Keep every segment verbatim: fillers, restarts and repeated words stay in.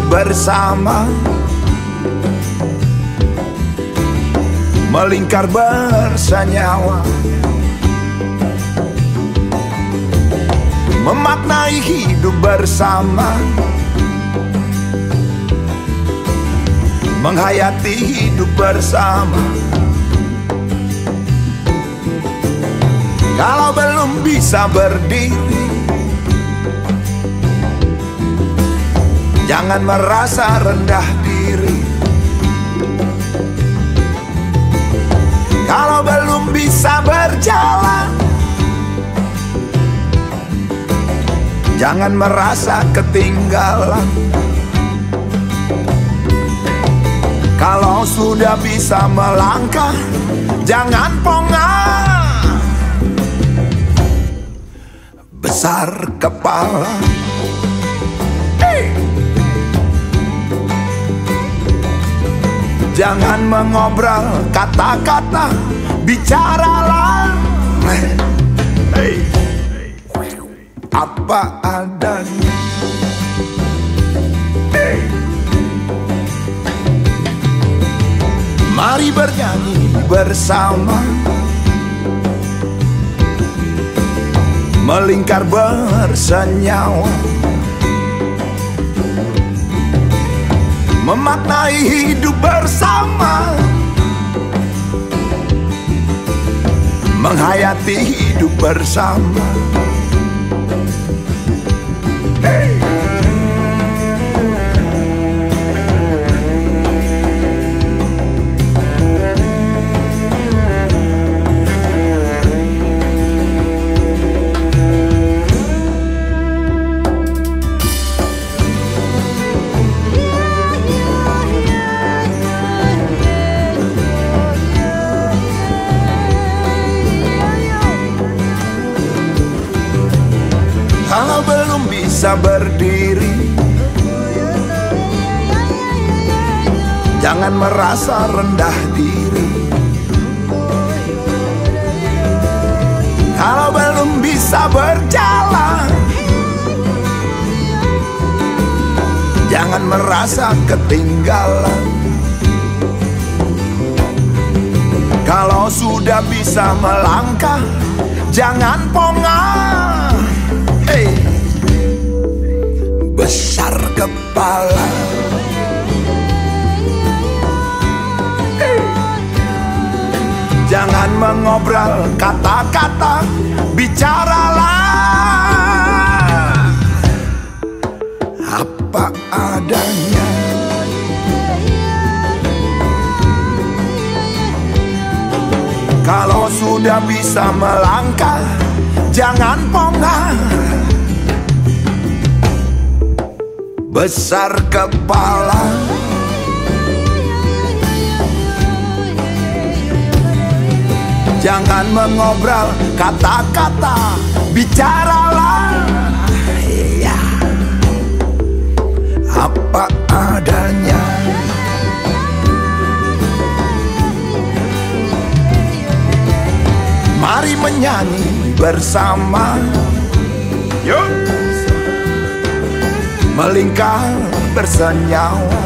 bersama, melingkar bersenyawa, memaknai hidup bersama, menghayati hidup bersama. Kalau belum bisa berdiri, jangan merasa rendah diri. Kalau belum bisa berjalan, jangan merasa ketinggalan. Kalau sudah bisa melangkah, jangan pongah. Besar kepala, hey! Jangan mengobrol kata-kata, bicaralah, hey! Apa adanya, hey! Mari bernyanyi bersama, melingkar bersenyawa, memaknai hidup bersama, menghayati hidup bersama. Hey! Kalau belum bisa berdiri, jangan merasa rendah diri. Kalau belum bisa berjalan, jangan merasa ketinggalan. Kalau sudah bisa melangkah, jangan pongah. Hey! Besar kepala, hey! Jangan mengobrol kata-kata, bicaralah apa adanya. Kalau sudah bisa melangkah, jangan pongah. Besar kepala, jangan mengobrol kata-kata, bicaralah, ya, apa adanya. Mari menyanyi bersama, yuk, melingkar bersenyawa,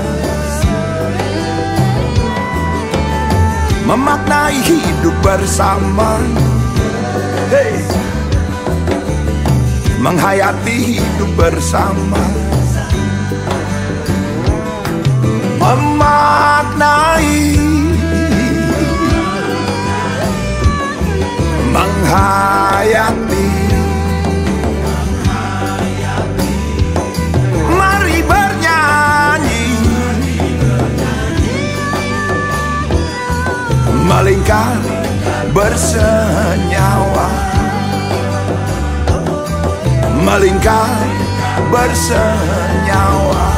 memaknai hidup bersama, hey! Menghayati hidup bersama, memaknai, menghayati. Mari bernyanyi, melingkar bersenyawa, melingkar bersenyawa.